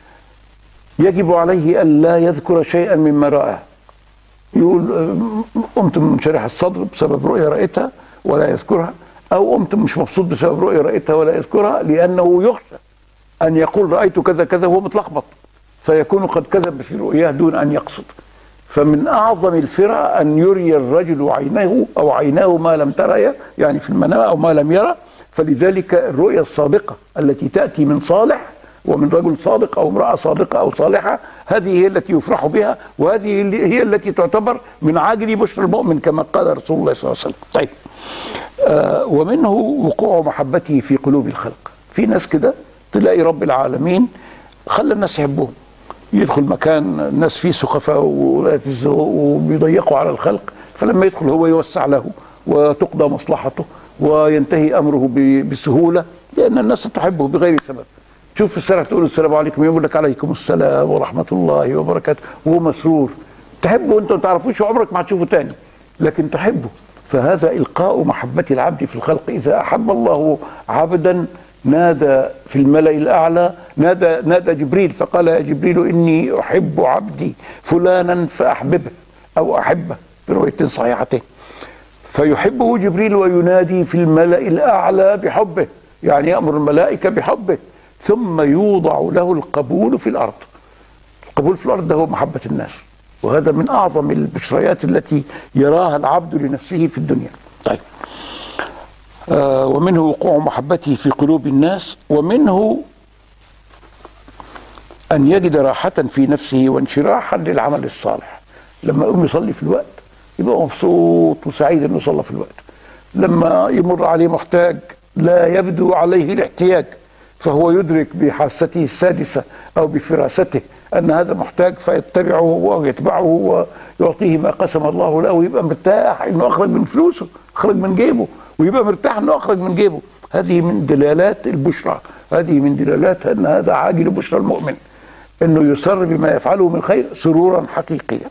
يجب عليه أن لا يذكر شيئا مما رآه. يقول قمت منشرح الصدر بسبب رؤيا رأيتها ولا يذكرها، أو قمت مش مبسوط بسبب رؤيا رأيتها ولا يذكرها، لأنه يخشى أن يقول رأيت كذا كذا وهو متلخبط، فيكون قد كذب في رؤياه دون أن يقصد. فمن أعظم الفرع أن يري الرجل عينه أو عيناه ما لم ترى، يعني في المنام، أو ما لم يرى. فلذلك الرؤيا الصادقة التي تأتي من صالح ومن رجل صادق أو امرأة صادقة أو صالحة، هذه هي التي يفرح بها، وهذه هي التي تعتبر من عاجل بشر المؤمن كما قال رسول الله صلى الله عليه وسلم. طيب، ومنه وقوع محبته في قلوب الخلق. في ناس كده تلاقي رب العالمين خلى الناس يحبوهم، يدخل مكان الناس فيه سخفاء وبيضيقوا على الخلق، فلما يدخل هو يوسع له وتقضى مصلحته وينتهي أمره بسهولة، لأن الناس تحبه بغير سبب. شوف في السنة تقول السلام عليكم، يقول لك عليكم السلام ورحمة الله وبركاته وهو مسرور. تحبه أنت ما تعرفوش وعمرك ما هتشوفه تاني، لكن تحبه. فهذا إلقاء محبة العبد في الخلق. إذا أحب الله عبدا نادى في الملأ الأعلى، نادى جبريل فقال يا جبريل إني أحب عبدي فلانا فأحببه أو أحبه، بروايتين صحيحتين. فيحبه جبريل وينادي في الملأ الأعلى بحبه، يعني يأمر الملائكة بحبه، ثم يوضع له القبول في الأرض. القبول في الأرض ده هو محبة الناس، وهذا من أعظم البشريات التي يراها العبد لنفسه في الدنيا. طيب، ومنه وقوع محبته في قلوب الناس، ومنه أن يجد راحة في نفسه وانشراحا للعمل الصالح. لما يقوم يصلي في الوقت يبقى مبسوط وسعيد أنه صلى في الوقت. لما يمر عليه محتاج لا يبدو عليه الاحتياج، فهو يدرك بحاسته السادسة أو بفراسته أن هذا محتاج فيتبعه ويتبعه ويعطيه ما قسم الله له، ويبقى مرتاح أنه أخرج من فلوسه، أخرج من جيبه، ويبقى مرتاح أنه أخرج من جيبه. هذه من دلالات البشرى، هذه من دلالات أن هذا عاجل بشرى المؤمن، أنه يسر بما يفعله من خير سرورا حقيقيا.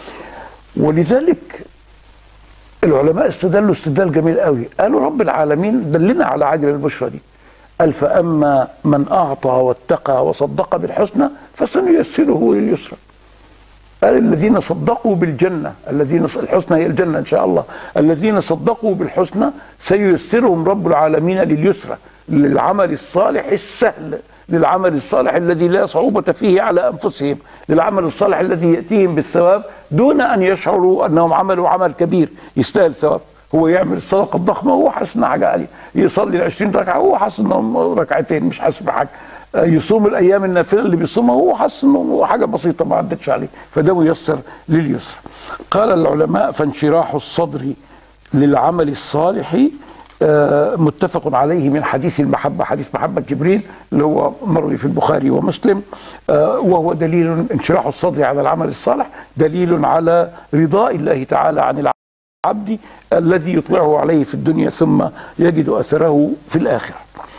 ولذلك العلماء استدلوا استدلال جميل قوي، قالوا رب العالمين دلنا على عاجل البشرى دي، قال فأما من أعطى واتقى وصدق بالحسنى فسنيسره لليسرى. قال الذين صدقوا بالجنة، الحسنى هي الجنة إن شاء الله، الذين صدقوا بالحسنى سييسرهم رب العالمين لليسرى، للعمل الصالح السهل، للعمل الصالح الذي لا صعوبة فيه على أنفسهم، للعمل الصالح الذي يأتيهم بالثواب دون أن يشعروا أنهم عملوا عمل كبير يستاهل ثواب. هو يعمل الصدقة الضخمة وهو حاسس انها حاجة عالية، يصلي 20 ركعة وهو حاسس انهم ركعتين مش حاسس بحاجة، يصوم الأيام النافلة اللي بيصومها وهو حاسس انه حاجة بسيطة ما عدتش عليه، فده ميسر لليسر. قال العلماء فانشراح الصدر للعمل الصالح متفق عليه من حديث المحبة، حديث محبة جبريل اللي هو مروي في البخاري ومسلم، وهو دليل انشراح الصدر على العمل الصالح دليل على رضاء الله تعالى عن العبد الذي يطلعه عليه في الدنيا ثم يجد أثره في الآخرة.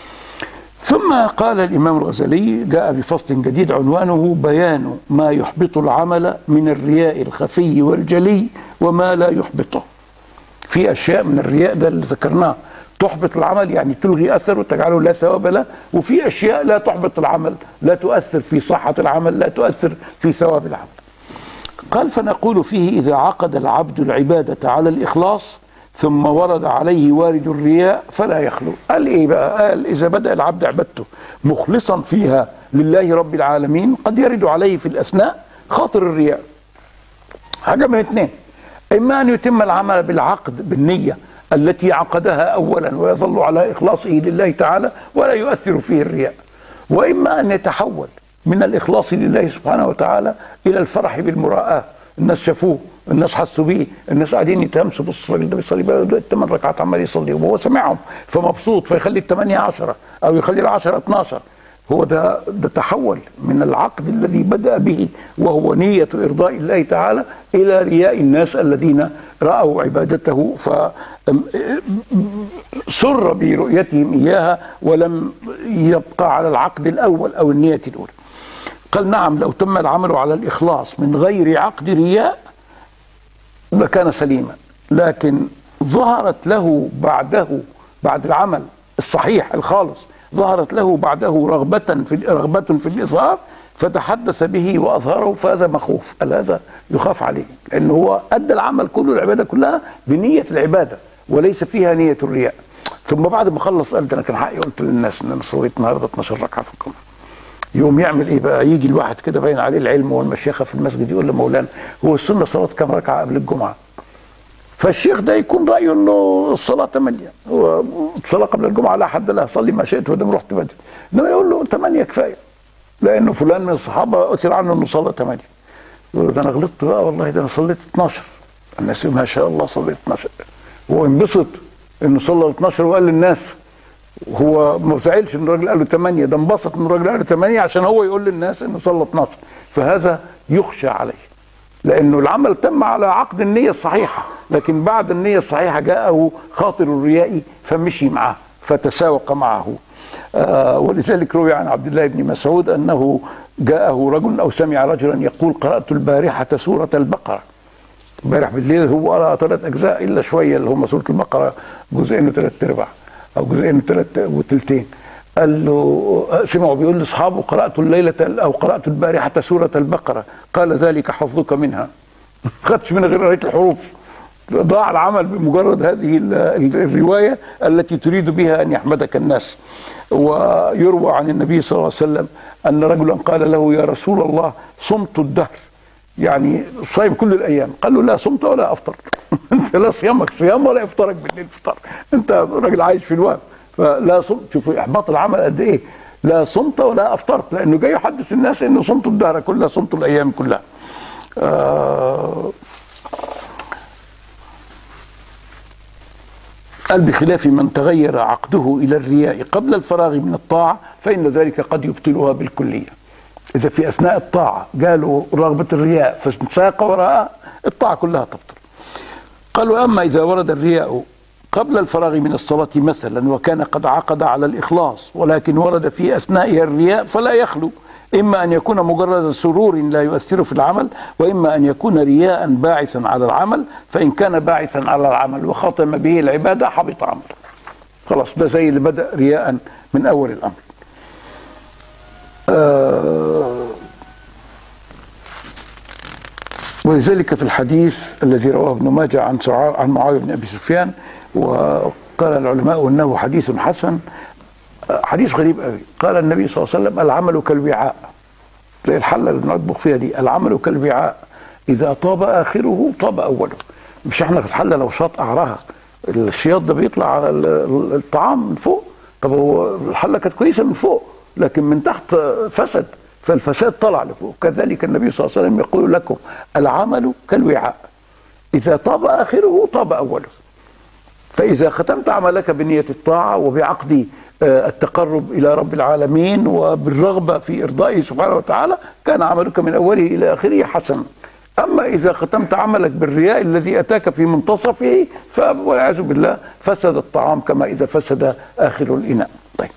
ثم قال الإمام الغزالي جاء بفصل جديد عنوانه بيان ما يحبط العمل من الرياء الخفي والجلي وما لا يحبطه. في أشياء من الرياء ده اللي ذكرناه تحبط العمل، يعني تلغي أثره وتجعله لا ثواب له، وفي أشياء لا تحبط العمل، لا تؤثر في صحة العمل، لا تؤثر في ثواب العمل. قال فنقول فيه إذا عقد العبد العبادة على الإخلاص ثم ورد عليه وارد الرياء فلا يخلو. قال إيه بقى؟ قال إذا بدأ العبد عبادته مخلصا فيها لله رب العالمين قد يرد عليه في الأثناء خاطر الرياء. حاجة من اثنين، إما أن يتم العمل بالعقد بالنية التي عقدها أولا ويظل على إخلاصه لله تعالى ولا يؤثر فيه الرياء، وإما أن يتحول من الإخلاص لله سبحانه وتعالى إلى الفرح بالمراءة الناس شافوه، الناس حسوا بيه، الناس قاعدين يتهمسوا، بص الراجل ده بيصلي بقى 8 ركعات عمال يصلي وهو سامعهم فمبسوط، فيخلي ال8 10 او يخلي ال10 12. هو ده تحول من العقد الذي بدأ به وهو نية إرضاء الله تعالى إلى رياء الناس الذين رأوا عبادته فسر برؤيتهم إياها ولم يبقى على العقد الأول أو النية الأولى. قال نعم لو تم العمل على الإخلاص من غير عقد رياء لكان سليما، لكن ظهرت له بعده بعد العمل الصحيح الخالص ظهرت له بعده رغبة في الإظهار فتحدث به وأظهره، فهذا مخوف. هذا يخاف عليه لأنه هو أدى العمل كله العبادة كلها بنية العبادة وليس فيها نية الرياء. ثم بعد ما خلص قال أنا كان حقي قلت للناس إن أنا صليت النهارده 12 ركعة في الجمعة. يوم يعمل إيه بقى؟ يجي الواحد كده باين عليه العلم والمشيخة في المسجد يقول لمولانا هو السنة صلاة كم ركعة قبل الجمعة؟ فالشيخ ده يكون رأيه انه الصلاة 8، هو الصلاة قبل الجمعة لا حد لها، صلي ما شئت ودام رحت بدري، انما يقول له 8 كفاية لأنه فلان من الصحابة أثر عنه انه صلى 8. يقول له ده أنا غلطت بقى والله، ده أنا صليت 12. الناس ما شاء الله صليت 12. هو انبسط انه صلى 12 وقال للناس، هو ما زعلش ان الراجل قال له 8، ده انبسط ان الراجل قال له 8 عشان هو يقول للناس انه صلى 12. فهذا يخشى عليه لأنه العمل تم على عقد النية الصحيحة، لكن بعد النية الصحيحة جاءه خاطر الرياء فمشي معه فتساوق معه. ولذلك روي عن عبد الله بن مسعود أنه جاءه رجل أو سمع رجلا يقول قرأت البارحة سورة البقرة. امبارح بالليل هو قرأ 3 أجزاء إلا شوية اللي هم سورة البقرة، جزئين و3/4 أو جزئين و3 قال له سمعوا بيقول لاصحابه قرأت الليلة أو قرأت البارحة سورة البقرة، قال ذلك حظك منها. ما خدش منها غير قراءة الحروف، ضاع العمل بمجرد هذه الرواية التي تريد بها أن يحمدك الناس. ويروى عن النبي صلى الله عليه وسلم أن رجلا قال له يا رسول الله صمت الدهر، يعني صايم كل الأيام. قال له لا صمت ولا أفطر. أنت لا صيامك صيام ولا إفطارك بالليل فطر، أنت راجل عايش في الوهم. فلا صمت، شوف احباط العمل قد ايه، لا صمت ولا افطرت، لانه جاي يحدث الناس انه صمت الدهر كلها، صمت الايام كلها. قال بخلاف من تغير عقده الى الرياء قبل الفراغ من الطاعه فان ذلك قد يبطلها بالكليه. اذا في اثناء الطاعه قالوا رغبه الرياء فساق وراء الطاعه كلها تبطل. قالوا اما اذا ورد الرياء قبل الفراغ من الصلاة مثلا وكان قد عقد على الإخلاص ولكن ورد في أثنائها الرياء فلا يخلو، إما أن يكون مجرد سرور لا يؤثر في العمل، وإما أن يكون رياء باعثا على العمل، فإن كان باعثا على العمل وختم به العبادة حبط عمله. خلاص ده زي اللي بدأ رياء من أول الأمر. ولذلك في الحديث الذي رواه ابن ماجه عن معاوية بن أبي سفيان، وقال العلماء أنه حديث حسن، حديث غريب قوي. قال النبي صلى الله عليه وسلم العمل كالوعاء، زي الحلة اللي بنطبخ فيها دي، العمل كالوعاء إذا طاب آخره طاب أوله. مش احنا في الحلة لو شاط قعرها الشياط ده بيطلع على الطعام من فوق، طب هو الحلة كانت كويسة من فوق لكن من تحت فسد، فالفساد طلع لفوق. كذلك النبي صلى الله عليه وسلم يقول لكم العمل كالوعاء إذا طاب آخره طاب أوله. فإذا ختمت عملك بنية الطاعة وبعقد التقرب إلى رب العالمين وبالرغبة في إرضائه سبحانه وتعالى كان عملك من أوله إلى آخره حسنا. أما إذا ختمت عملك بالرياء الذي أتاك في منتصفه والعياذ بالله فسد الطعام كما إذا فسد آخر الإناء. طيب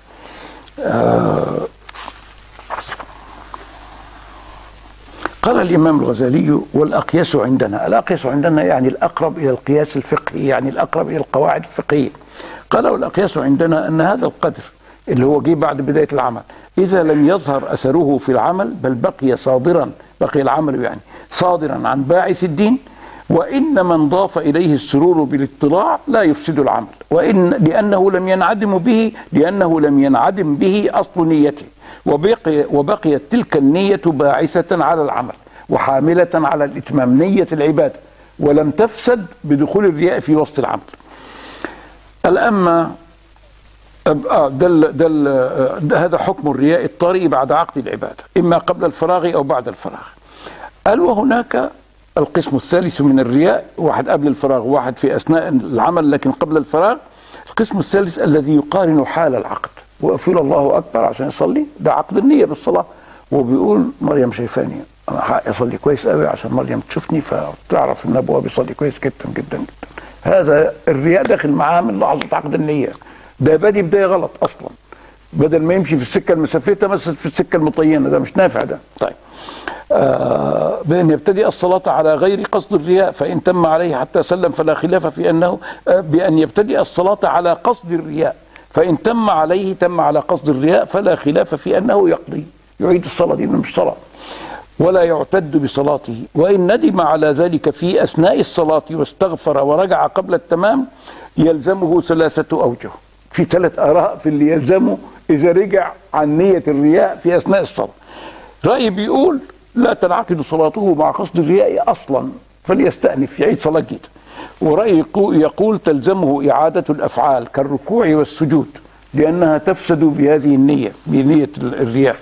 قال الإمام الغزالي والأقياس عندنا، الأقياس عندنا يعني الأقرب إلى القياس الفقهي، يعني الأقرب إلى القواعد الفقهية. قال والأقياس عندنا أن هذا القدر اللي هو جه بعد بداية العمل إذا لم يظهر أثره في العمل بل بقي صادرا، بقي العمل يعني صادرا عن باعث الدين، وإن من ضاف إليه السرور بالاطلاع لا يفسد العمل، لأنه لم ينعدم به أصل نيته، وبقيت تلك النية باعثة على العمل وحاملة على الإتمام، نية العبادة، ولم تفسد بدخول الرياء في وسط العمل. الأما هذا حكم الرياء الطارئ بعد عقد العبادة إما قبل الفراغ أو بعد الفراغ. قال وهناك القسم الثالث من الرياء، واحد قبل الفراغ وواحد في أثناء العمل لكن قبل الفراغ. القسم الثالث الذي يقارن حال العقد، وقفل الله أكبر عشان يصلي، ده عقد النية بالصلاة، وبيقول مريم شايفاني أنا حق أصلي كويس قوي عشان مريم تشوفني فتعرف إن أبوها بيصلي كويس جدا جدا جدا. هذا الرياء داخل معاه من لحظة عقد النية، ده بادي بداية غلط أصلا، بدل ما يمشي في السكة المسافية مثلا في السكة المطينة، ده مش نافع ده. طيب بأن يبتدئ الصلاة على غير قصد الرياء فإن تم عليه حتى سلم فلا خلاف في أنه بأن يبتدئ الصلاة على قصد الرياء فإن تم عليه تم على قصد الرياء فلا خلاف في أنه يقضي يعيد الصلاة، دي مش صلاة ولا يعتد بصلاته. وإن ندم على ذلك في أثناء الصلاة واستغفر ورجع قبل التمام يلزمه 3 أوجه. في 3 آراء في اللي يلزمه إذا رجع عن نية الرياء في أثناء الصلاة. رأي بيقول لا تنعقد صلاته مع قصد الرياء أصلا فليستأنف يعيد صلاة جديدة. ورأي يقول تلزمه إعادة الأفعال كالركوع والسجود لأنها تفسد بهذه النية، بنية الرياء،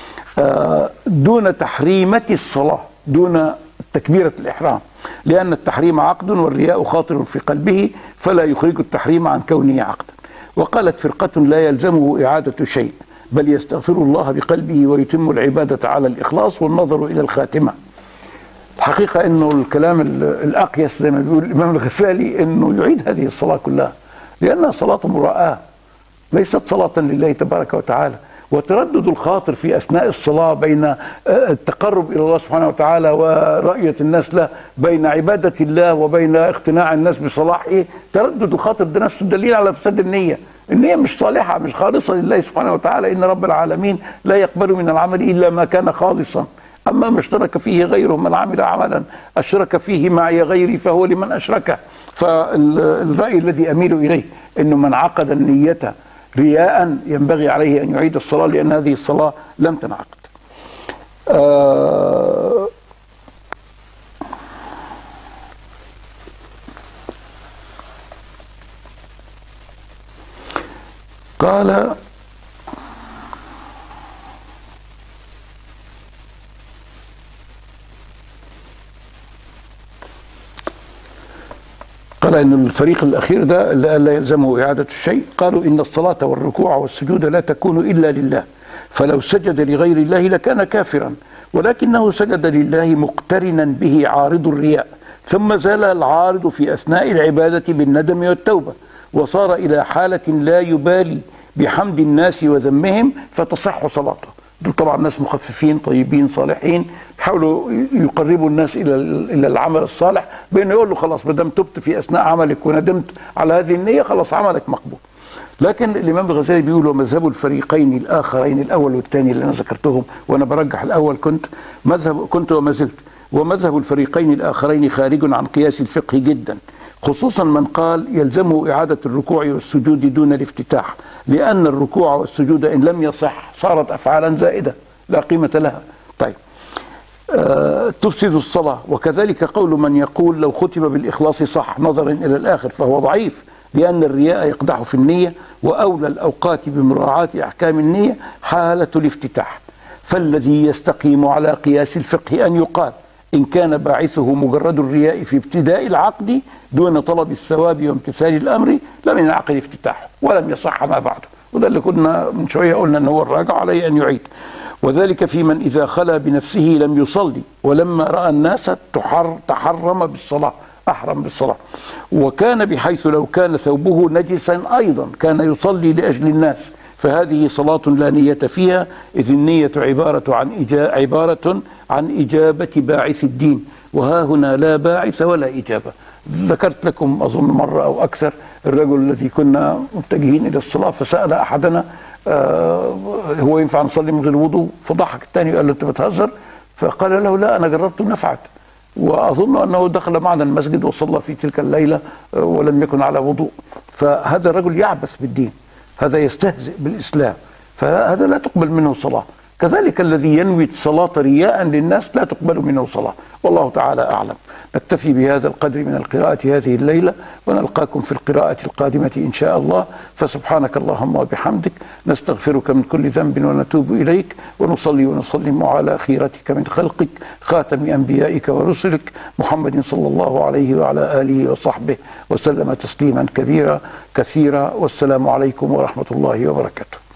دون تحريمة الصلاة، دون تكبيرة الإحرام، لأن التحريم عقد والرياء خاطر في قلبه فلا يخرج التحريم عن كونه عقدا. وقالت فرقة لا يلزمه إعادة شيء بل يستغفر الله بقلبه ويتم العبادة على الإخلاص والنظر إلى الخاتمة. الحقيقة أنه الكلام الأقيس زي ما بيقول الإمام الغزالي أنه يعيد هذه الصلاة كلها لأنها صلاة مراءة ليست صلاة لله تبارك وتعالى. وتردد الخاطر في أثناء الصلاة بين التقرب إلى الله سبحانه وتعالى ورؤية الناس له، بين عبادة الله وبين اقتناع الناس بصلاحه، تردد الخاطر ده نفسه دليل على فساد النية. النية مش صالحة، مش خالصة لله سبحانه وتعالى. إن رب العالمين لا يقبل من العمل إلا ما كان خالصا، أما ما اشترك فيه غيره من عمل عملا أشرك فيه معي غيري فهو لمن أشركه. فالرأي الذي أميل إليه أنه من عقد النية رياء ينبغي عليه أن يعيد الصلاة لأن هذه الصلاة لم تنعقد. قال أن الفريق الأخير ده لا يلزمه إعادة الشيء. قالوا إن الصلاة والركوع والسجود لا تكون إلا لله، فلو سجد لغير الله لكان كافرا، ولكنه سجد لله مقترنا به عارض الرياء، ثم زال العارض في أثناء العبادة بالندم والتوبة وصار إلى حالة لا يبالي بحمد الناس وذمهم فتصح صلاته. دول طبعا ناس مخففين طيبين صالحين بيحاولوا يقربوا الناس الى العمل الصالح بانه يقول له خلاص ما دام تبت في اثناء عملك وندمت على هذه النيه خلاص عملك مقبول. لكن الامام الغزالي بيقول ومذهب الفريقين الاخرين الاول والثاني اللي انا ذكرتهم وانا برجح الاول كنت وما زلت، ومذهب الفريقين الاخرين خارج عن قياس الفقه جدا، خصوصا من قال يلزمه إعادة الركوع والسجود دون الافتتاح، لأن الركوع والسجود إن لم يصح صارت أفعالا زائدة لا قيمة لها. طيب تفسد الصلاة. وكذلك قول من يقول لو ختم بالإخلاص صح نظرا إلى الآخر فهو ضعيف، لأن الرياء يقدح في النية، وأولى الأوقات بمراعاة أحكام النية حالة الافتتاح. فالذي يستقيم على قياس الفقه أن يقال إن كان باعثه مجرد الرياء في ابتداء العقد دون طلب الثواب وامتثال الأمر لم ينعقد افتتاحه ولم يصح ما بعده. وده اللي كنا من شوية قلنا أنه هو الراجع عليه أن يعيد. وذلك في من إذا خلا بنفسه لم يصلي ولما رأى الناس تحرم بالصلاة، أحرم بالصلاة، وكان بحيث لو كان ثوبه نجسا أيضا كان يصلي لأجل الناس، فهذه صلاة لا نية فيها، إذ النية عبارة عن إجابة باعث الدين، وها هنا لا باعث ولا إجابة. ذكرت لكم أظن مرة أو أكثر الرجل الذي كنا متجهين إلى الصلاة فسأل أحدنا هو ينفع نصلي من غير وضوء؟ فضحك الثاني وقال له أنت بتهزر؟ فقال له لا أنا جربت نفعت، وأظن أنه دخل معنا المسجد وصلى في تلك الليلة ولم يكن على وضوء. فهذا الرجل يعبث بالدين، هذا يستهزئ بالإسلام، فهذا لا تقبل منه صلاة. كذلك الذي ينوي صلاة رياء للناس لا تقبل منه صلاة. والله تعالى أعلم. نكتفي بهذا القدر من القراءة هذه الليلة، ونلقاكم في القراءة القادمة إن شاء الله. فسبحانك اللهم وبحمدك، نستغفرك من كل ذنب ونتوب إليك، ونصلي ونسلم على خيرتك من خلقك خاتم أنبيائك ورسلك محمد صلى الله عليه وعلى آله وصحبه وسلم تسليما كثيرا. والسلام عليكم ورحمة الله وبركاته.